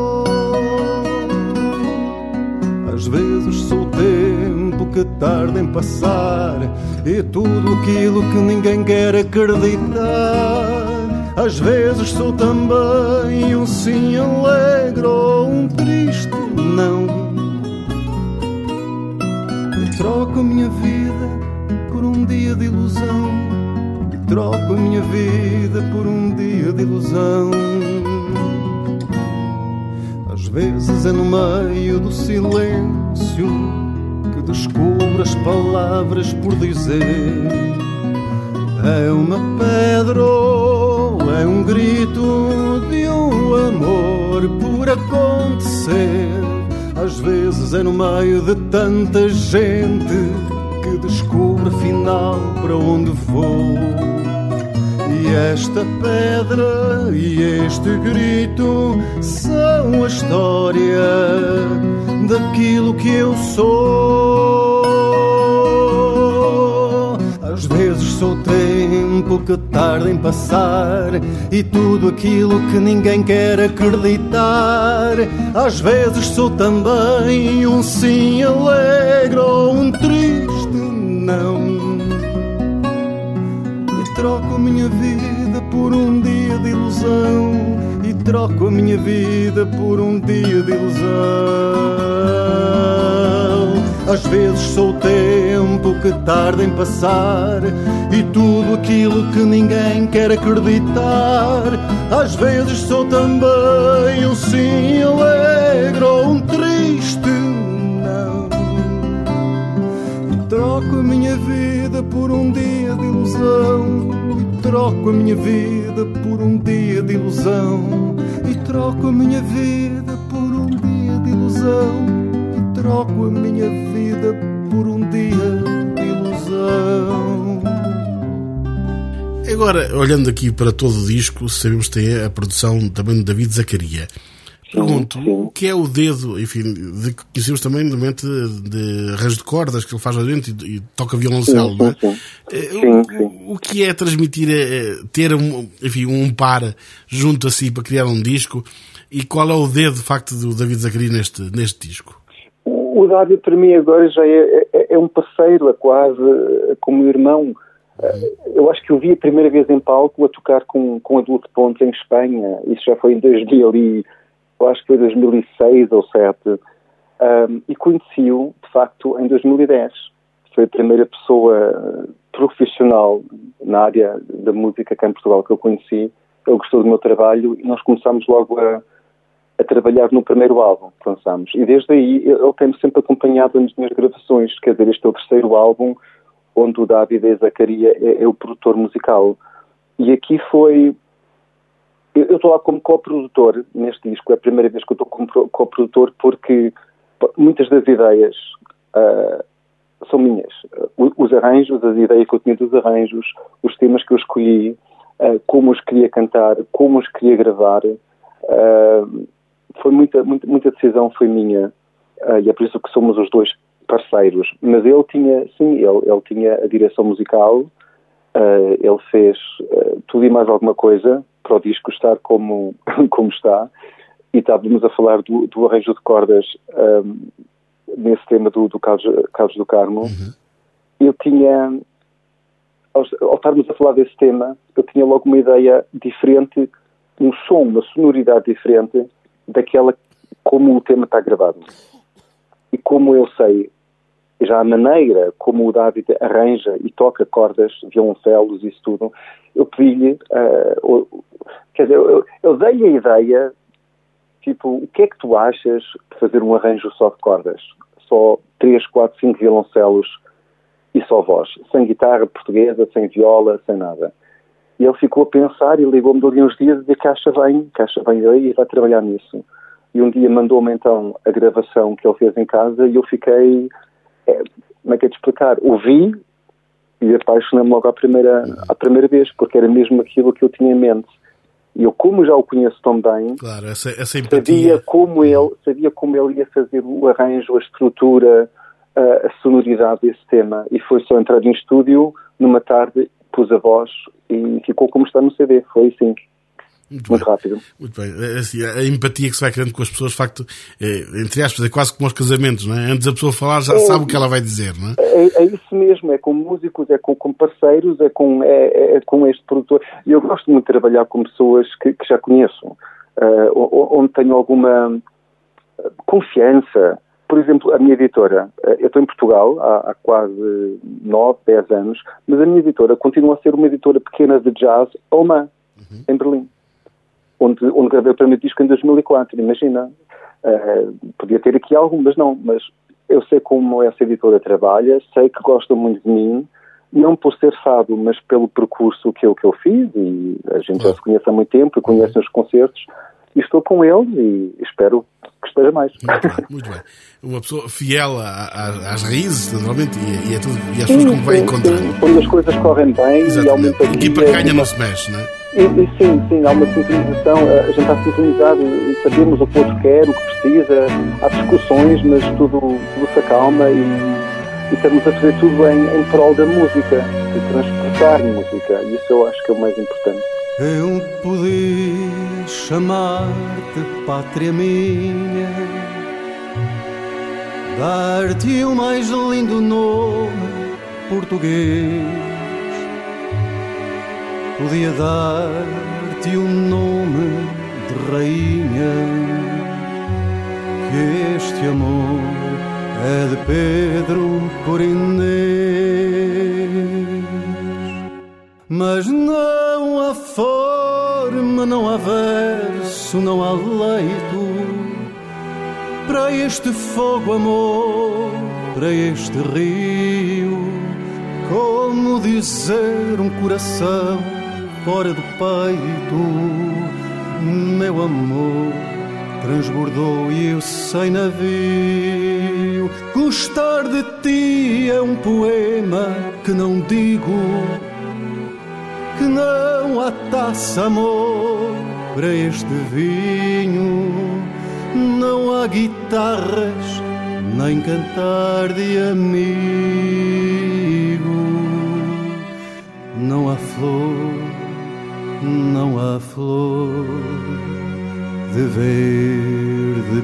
Às vezes sou o tempo que tarda em passar e tudo aquilo que ninguém quer acreditar. Às vezes sou também um sim alegre ou um triste não. E troco a minha vida por um dia de ilusão. E troco a minha vida por um dia de ilusão. Às vezes é no meio do silêncio que descubro as palavras por dizer. É uma pedra ou é um grito de um amor por acontecer. Às vezes é no meio de tanta gente que descubro afinal para onde vou. E esta pedra e este grito são a história daquilo que eu sou. Às vezes sou o tempo que tarda em passar e tudo aquilo que ninguém quer acreditar. Às vezes sou também um sim alegre ou um triste não. Troco a minha vida por um dia de ilusão. E troco a minha vida por um dia de ilusão. Às vezes sou o tempo que tarda em passar e tudo aquilo que ninguém quer acreditar. Às vezes sou também um sim alegre ou um triste não. E troco a minha vida por um dia de ilusão. E troco a minha vida por um dia de ilusão. E troco a minha vida por um dia de ilusão. E troco a minha vida por um dia de ilusão. Agora, olhando aqui para todo o disco, sabemos que tem a produção também de David Zaccaria. Pergunto, sim. o que é o dedo, enfim, de que conhecemos também normalmente de arranjo de cordas que ele faz lá dentro e, e toca violoncelo, sim, não é? Sim, sim. sim, o, sim. o que é transmitir, ter um, enfim, um par junto a si para criar um disco, e qual é o dedo, de facto, do David Zaccaria neste, neste disco? O, o David, para mim, agora já é, é, é um parceiro, é quase como um irmão. Eu acho que o vi a primeira vez em palco a tocar com, com a Dulce Pontes em Espanha. Isso já foi em dois mil e, eu acho que foi dois mil e seis ou dois mil e sete. Um, e conheci-o, de facto, em dois mil e dez. Foi a primeira pessoa profissional na área da música cá em Portugal que eu conheci. Ele gostou do meu trabalho e nós começámos logo a, a trabalhar no primeiro álbum que lançámos. E desde aí ele tem-me sempre acompanhado nas minhas gravações. Quer dizer, este é o terceiro álbum onde o David Zaccaria é, é o produtor musical. E aqui foi... Eu estou lá como coprodutor neste disco. É a primeira vez que eu estou como coprodutor porque muitas das ideias uh, são minhas. Uh, os arranjos, as ideias que eu tinha dos arranjos, os temas que eu escolhi, uh, como os queria cantar, como os queria gravar, uh, foi muita, muita, muita decisão foi minha. Uh, e é por isso que somos os dois parceiros, mas ele tinha, sim, ele, ele tinha a direção musical, uh, ele fez uh, tudo e mais alguma coisa para o disco estar como, como está, e estávamos a falar do, do arranjo de cordas um, nesse tema do, do Carlos, Carlos do Carmo. Uhum. Eu tinha, ao, ao estarmos a falar desse tema, eu tinha logo uma ideia diferente, um som, uma sonoridade diferente daquela como o tema está gravado. E como eu sei já a maneira como o David arranja e toca cordas, violoncelos, isso tudo, eu pedi-lhe, uh, quer dizer, eu, eu dei a ideia, tipo, o que é que tu achas de fazer um arranjo só de cordas? Só três, quatro, cinco violoncelos e só voz, sem guitarra portuguesa, sem viola, sem nada. E ele ficou a pensar e ligou-me dali uns dias e disse que acha bem, que acha bem aí e vai trabalhar nisso. E um dia mandou-me então a gravação que ele fez em casa e eu fiquei... É, como é que é de explicar? Ouvi e apaixonei-me logo à primeira, à primeira vez, porque era mesmo aquilo que eu tinha em mente. E eu, como já o conheço tão bem, claro, essa, essa empatia. sabia, como ele, sabia como ele ia fazer o arranjo, a estrutura, a, a sonoridade desse tema. E foi só entrar em estúdio, numa tarde, pus a voz e ficou como está no C D. Foi assim. Muito, muito rápido. Muito bem. Assim, a empatia que se vai criando com as pessoas, de facto, é, entre aspas, é quase como aos casamentos, não é? Antes a pessoa falar já é, sabe o que ela vai dizer, não é? É, é isso mesmo, é com músicos, é com, com parceiros, é com, é, é com este produtor. E eu gosto muito de trabalhar com pessoas que, que já conheço, uh, onde tenho alguma confiança. Por exemplo, a minha editora, eu estou em Portugal há, há quase nove, dez anos, mas a minha editora continua a ser uma editora pequena de jazz alemã, uhum. em Berlim. Onde, onde gravei o primeiro disco em dois mil e quatro, imagina. Uh, podia ter aqui algum, mas não. Mas eu sei como essa editora trabalha, sei que gostam muito de mim, não por ser fado, mas pelo percurso que eu, que eu fiz, e a gente já se conhece há muito tempo, e conhece os concertos, e estou com eles e espero que esteja mais. Muito bem, muito bem. Uma pessoa fiel às raízes, naturalmente, e, e, a tudo, e às pessoas que vai encontrando. Quando as coisas correm bem, exatamente. E há uma empatia. Equipa que ganha não se mexe, não é? E, e sim, sim, há uma sincronização, a gente está sincronizado e sabemos o que o outro quer, o que precisa, há discussões, mas tudo, tudo se acalma e, e estamos a fazer tudo em, em prol da música, de transportar música, e isso eu acho que é o mais importante. Eu podia chamar-te pátria minha, dar-te o mais lindo nome português, podia dar-te o nome de rainha, que este amor é de Pedro por Inês. Mas não há forma, não há verso, não há leito para este fogo, amor, para este rio. Como dizer um coração fora do peito, meu amor transbordou e eu sem navio. Gostar de ti é um poema que não digo, que não há taça, amor, para este vinho. não há guitarras, nem cantar de amigo. Não há flor, não há flor de verde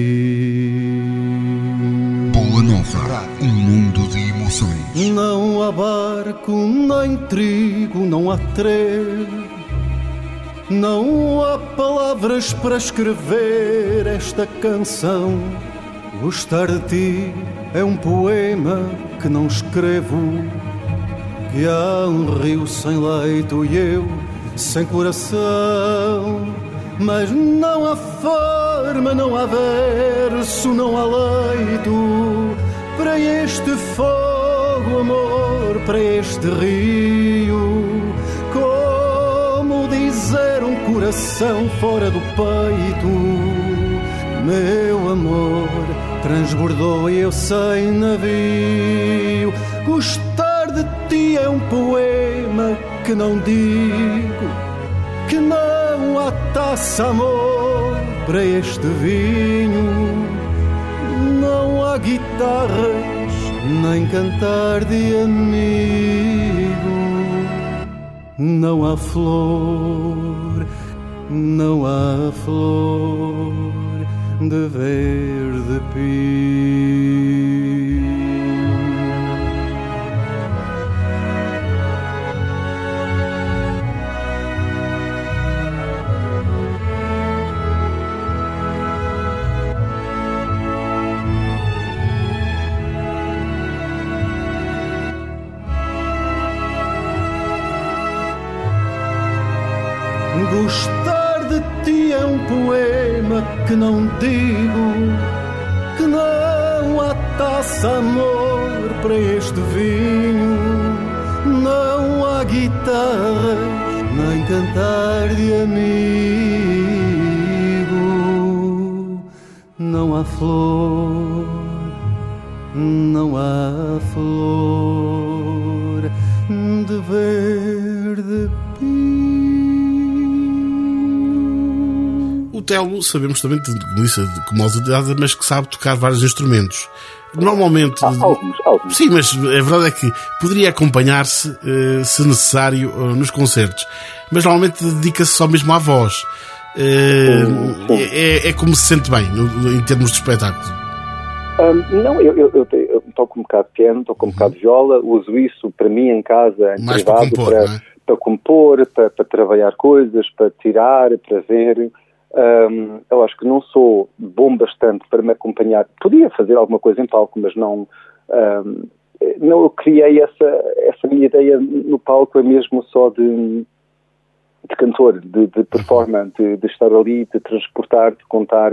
pinho. Boa Nova, um mundo de emoções. Não há barco, nem trigo, não há trem. Não há palavras para escrever esta canção. Gostar de ti é um poema que não escrevo. Que há um rio sem leito e eu sem coração. Mas não há forma, não há verso, não há leito para este fogo, amor, para este rio. Como dizer um coração fora do peito? Meu amor transbordou e eu sem navio. Gostar de ti é um poema que não digo. Que não há taça, amor, para este vinho. Não há guitarras, nem cantar de amigo. Não há flor, não há flor de verde pinho. Gostar de ti é um poema que não digo. Que não há taça, amor, para este vinho. Não há guitarras, nem cantar de amigo. Não há flor, não há flor de verde pinho. O Telo, sabemos também, como disse, como autoridade, mas que sabe tocar vários instrumentos. Normalmente... Ah, alguns, alguns. Sim, mas a verdade é que poderia acompanhar-se, se necessário, nos concertos. Mas normalmente dedica-se só mesmo à voz. Sim, sim. É, é como se sente bem, em termos de espetáculo. Um, não, eu, eu, eu, eu toco um bocado de piano, toco um bocado de viola, uso isso para mim em casa, em mais privado, para compor, para, não é? para compor, para, para trabalhar coisas, para tirar, para ver. Um, eu acho que não sou bom bastante para me acompanhar. Podia fazer alguma coisa em palco, mas não... Um, não eu criei essa, essa minha ideia no palco, é mesmo só de, de cantor, de, de performance, de, de estar ali, de transportar, de contar.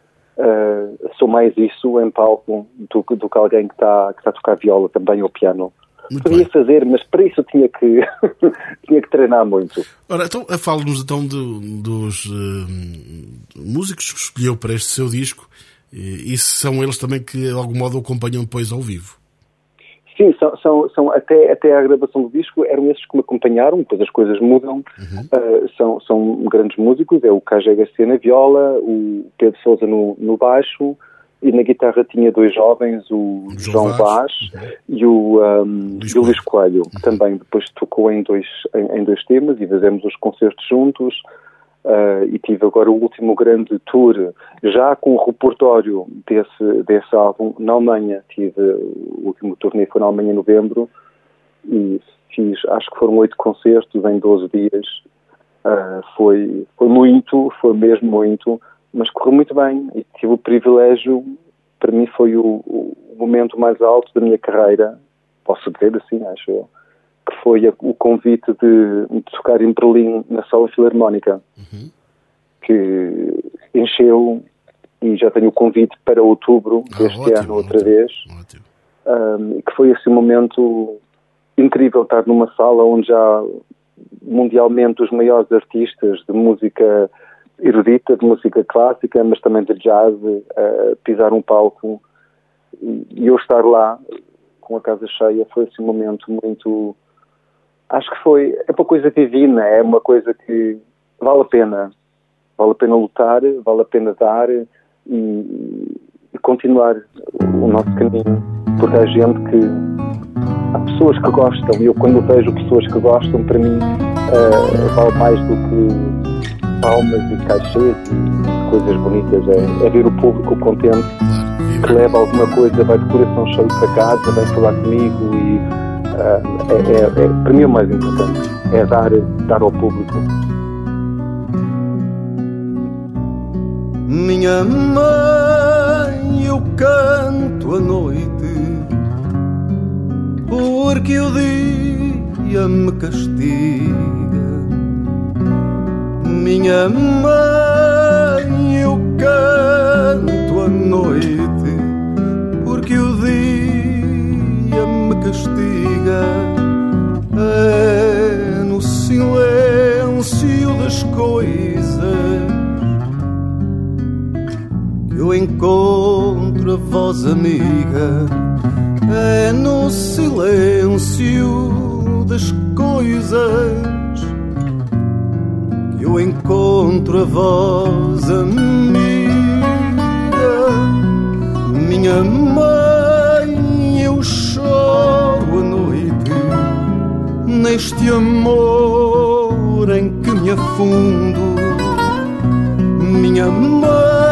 Uh, sou mais isso em palco do, do que alguém que está que tá a tocar viola também ou piano. Muito Podia bem. fazer, mas para isso tinha que, tinha que treinar muito. Ora, então, fala-nos então de, dos uh, músicos que escolheu para este seu disco, e, e são eles também que de algum modo o acompanham depois ao vivo. Sim, são, são, são até, até a gravação do disco eram esses que me acompanharam, depois as coisas mudam. Uhum. Uh, são, são grandes músicos, é o K G Garcia na viola, o Pedro Sousa no, no baixo, e na guitarra tinha dois jovens, o João, João Vaz uhum. e o, um, Luís, e o Luís Coelho, que uhum. também depois tocou em dois, em, em dois temas e fizemos os concertos juntos. Uh, e tive agora o último grande tour, já com o repertório desse, desse álbum, na Alemanha. Tive o último turnê foi na Alemanha em novembro e fiz, acho que foram oito concertos em doze dias. Uh, foi, foi muito, foi mesmo muito, mas correu muito bem e tive o privilégio, para mim foi o, o momento mais alto da minha carreira, posso dizer assim, acho eu, que foi o convite de, de tocar em Berlim na Sala Filarmónica, uhum. que encheu, e já tenho o convite para outubro ah, deste ótimo, ano outra ótimo, vez, ótimo. Um, que foi esse momento incrível, estar numa sala onde já mundialmente os maiores artistas de música erudita, de música clássica, mas também de jazz, uh, pisar um palco, e, e eu estar lá com a casa cheia foi assim um momento muito... Acho que foi, é uma coisa divina, é uma coisa que vale a pena, vale a pena lutar, vale a pena dar, e, e continuar o nosso caminho, porque há gente que há pessoas que gostam, e eu quando vejo pessoas que gostam, para mim uh, vale mais do que palmas e cachês e coisas bonitas, é, é ver o público contente, que leva alguma coisa, vai de coração cheio para casa, vai falar comigo e uh, é, é, é, para mim o mais importante é dar, dar ao público. Minha mãe, eu canto à noite, porque o dia me castiga. Minha mãe, eu canto à noite, porque o dia me castiga. É no silêncio das coisas que eu encontro a voz amiga. É no silêncio das coisas que eu encontro a voz amiga. Minha mãe, eu choro à noite neste amor em que me afundo. Minha mãe,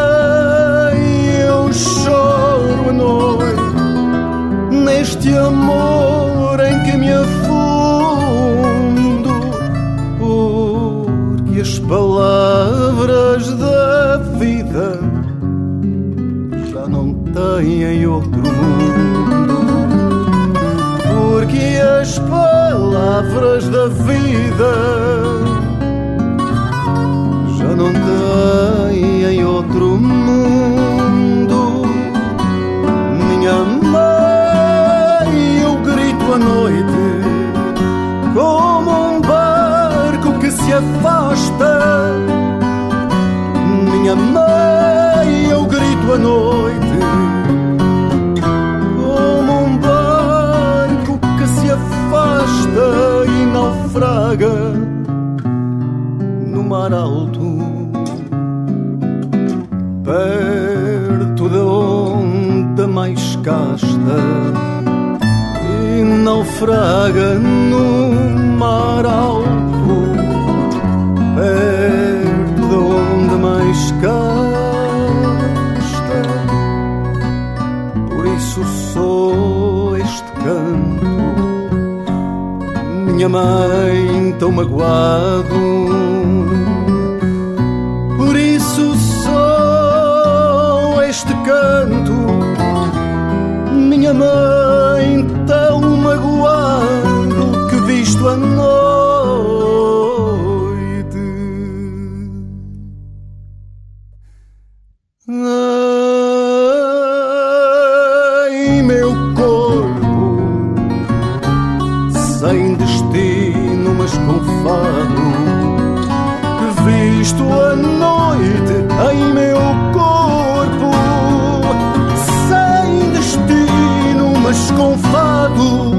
eu choro à noite neste amor em que me afundo, porque as palavras da vida já não têm outro mundo, porque as palavras da vida já não têm outro mundo. Minha mãe, eu grito à noite como um barco que se afasta. Minha mãe, eu grito à noite como um barco que se afasta e naufraga no mar alto, perto da onda mais casta, e naufraga no mar alto, perto da onda mais casta. Por isso sou este canto, minha mãe, tão magoado. Por isso sou este canto, minha mãe, tão magoado, que visto a noite. Ai, meu corpo, sem destino, mas com fado, que visto a noite. Ai, meu corpo, sem destino, mas com fado.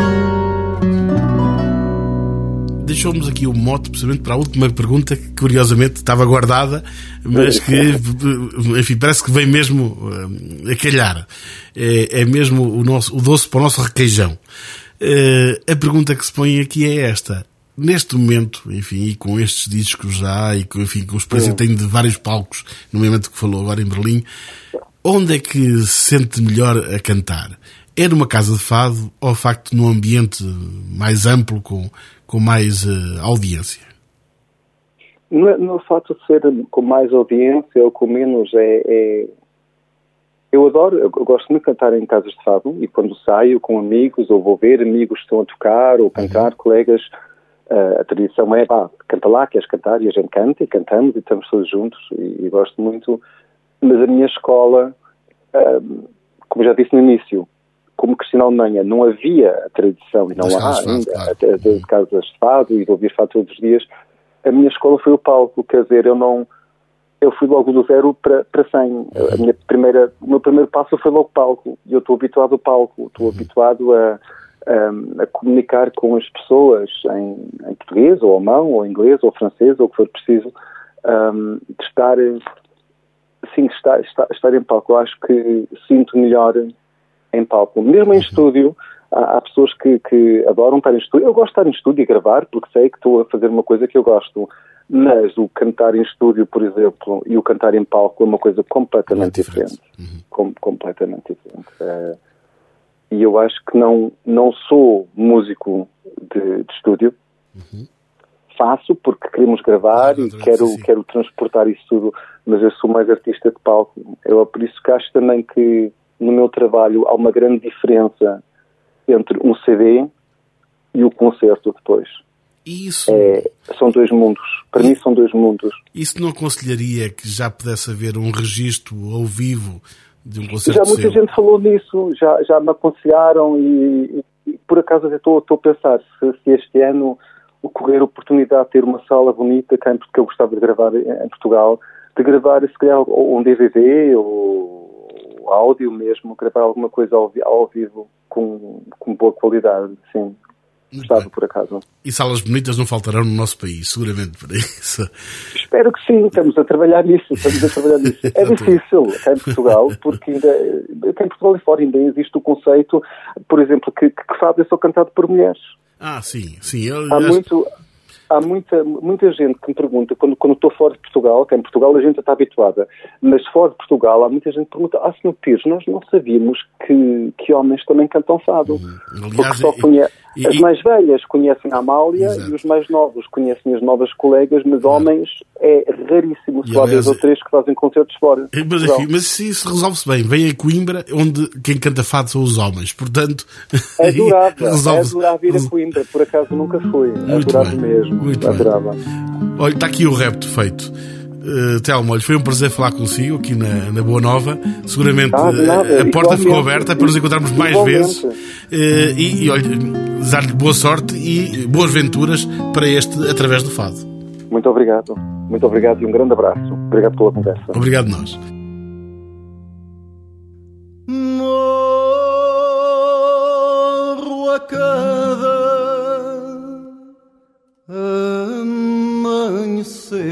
Deixou-nos aqui o mote, precisamente, para a última pergunta, que curiosamente estava guardada, mas que, enfim, parece que vem mesmo uh, a calhar. É, é mesmo o, nosso, o doce para o nosso requeijão. Uh, a pergunta que se põe aqui é esta. Neste momento, enfim, e com estes discos já, e com, enfim, com os preços que tem de vários palcos, no momento que falou agora em Berlim, onde é que se sente melhor a cantar? É numa casa de fado ou, de facto, num ambiente mais amplo, com, com mais uh, audiência? No, no fato de ser com mais audiência ou com menos, é, é... eu adoro, eu gosto muito de cantar em casas de fado, e quando saio com amigos, ou vou ver amigos que estão a tocar, ou cantar, uhum. colegas, uh, a tradição é, pá, canta lá, queres cantar, e a gente canta, e cantamos, e estamos todos juntos, e, e gosto muito. Mas a minha escola, uh, como já disse no início, como cresci na Alemanha, não havia a tradição, e não há ainda, claro. até de casas de fado, e de ouvir fado todos os dias. A minha escola foi o palco, quer dizer, eu não... Eu fui logo do zero para, para cem. Uhum. A minha primeira, o meu primeiro passo foi logo palco. E eu estou habituado ao palco, estou uhum. habituado a, a, a comunicar com as pessoas em, em português, ou alemão, ou inglês, ou francês, ou o que for preciso, um, de estar sim, estar, estar, estar em palco. Eu acho que sinto melhor em palco. Mesmo em estúdio, há, há pessoas que, que adoram estar em estúdio. Eu gosto de estar em estúdio e gravar, porque sei que estou a fazer uma coisa que eu gosto. Mas o cantar em estúdio, por exemplo, e o cantar em palco é uma coisa completamente é diferente. diferente. Uhum. Com, completamente diferente. Uh, e eu acho que não, não sou músico de, de estúdio. Uhum. Faço porque queremos gravar ah, e quero, quero transportar isso tudo, mas eu sou mais artista de palco. Eu, por isso que acho também que no meu trabalho há uma grande diferença entre um C D e o concerto depois. Isso. É, são dois mundos. Para e... mim são dois mundos. Isso não aconselharia que já pudesse haver um registro ao vivo de um concerto? Já muita seu? gente falou nisso, já, já me aconselharam e, e, e por acaso eu estou, estou a pensar se, se este ano ocorrer a oportunidade de ter uma sala bonita, que eu gostava de gravar em Portugal, de gravar se calhar um D V D ou áudio mesmo, gravar alguma coisa ao, ao vivo com, com boa qualidade, sim. Gostava, por acaso. E salas bonitas não faltarão no nosso país, seguramente para isso. Espero que sim, estamos a trabalhar nisso, estamos a trabalhar nisso. É difícil cá em Portugal, porque ainda, cá em Portugal e fora ainda existe o conceito, por exemplo, que, que fado é só cantado por mulheres. Ah, sim, sim. Eu, há muito, há muita, muita gente que me pergunta, quando, quando estou fora de Portugal, que em Portugal a gente está habituada, mas fora de Portugal há muita gente que pergunta, ah, senhor Pires, nós não sabíamos que, que homens também cantam fado. Hum, aliás, porque só conhe... e, as mais velhas conhecem a Amália, exato, e os mais novos conhecem as novas colegas, mas claro, homens é raríssimo, só há dois ou três que fazem concertos fora. Mas, enfim, mas isso resolve-se bem. Vem a Coimbra, onde quem canta fado são os homens, portanto... Adorava, adorava vir a Coimbra, por acaso nunca fui. Muito adorava bem. mesmo, Muito adorava. Bem. Olha, está aqui o repto feito. Uh, Telmo, olha, foi um prazer falar consigo aqui na, na Boa Nova. Seguramente ah, nada, a porta ficou aberta para nos encontrarmos mais igualmente. vezes. Uh, e, e olha, desejar-lhe boa sorte e boas venturas para este Através do Fado. Muito obrigado. Muito obrigado e um grande abraço. Obrigado pela conversa. Obrigado nós. Morro a cada amanhecer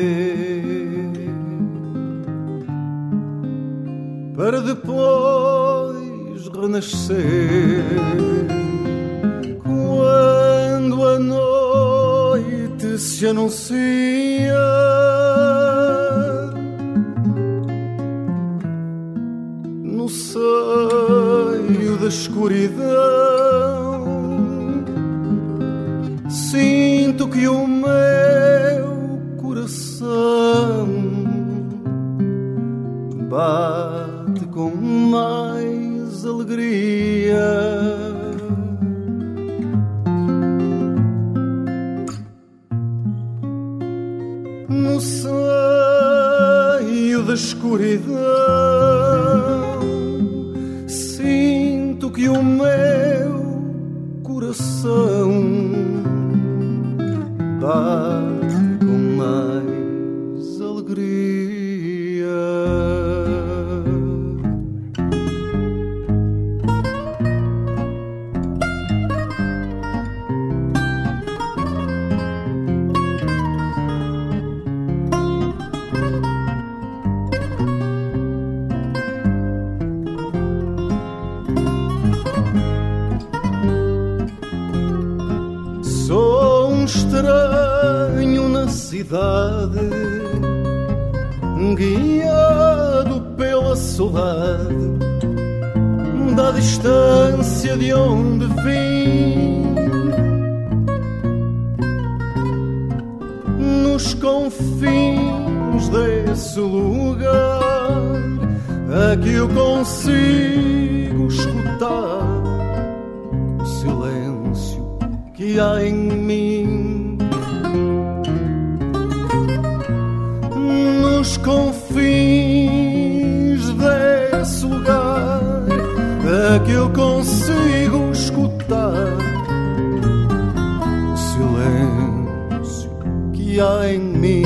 para depois renascer quando a noite se anuncia no seio da escuridão. Sinto que o meu coração bate com mais alegria. No seio da escuridão, sinto que o meu coração bate com mais alegria. Sou um estranho na cidade, guiado pela saudade da distância de onde vim. Nos confins desse lugar a que eu consigo escutar o silêncio que há em mim. Nos confins desse lugar a que eu consigo escutar o silêncio que há em mim.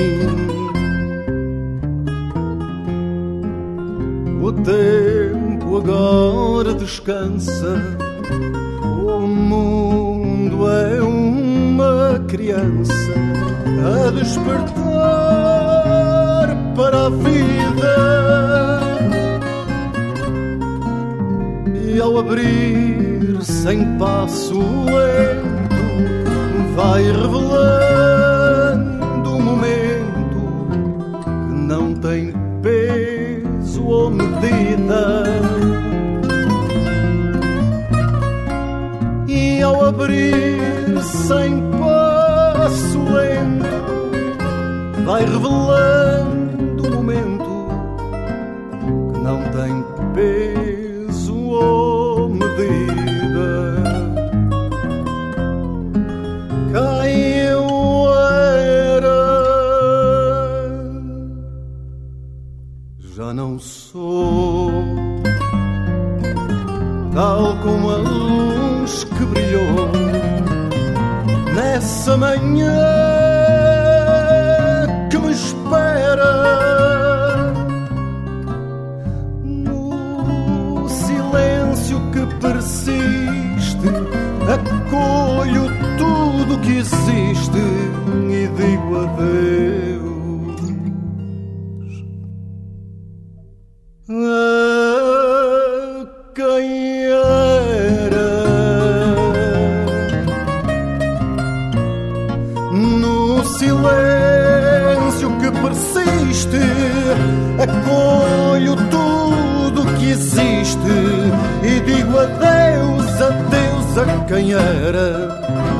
O tempo agora descansa, o mundo é uma criança a despertar para a vida. E ao abrir-se em passo lento, vai revelando um momento que não tem peso ou medida. E ao abrir-se em passo lento, vai revelando um momento que não tem peso ou medida. Quem eu era já não sou, tal como a luz que brilhou nessa manhã que me espera. No silêncio que persiste, acolho tudo que existe e digo adeus a quem era. No silêncio que persiste, acolho tudo que existe e digo adeus, adeus a quem era.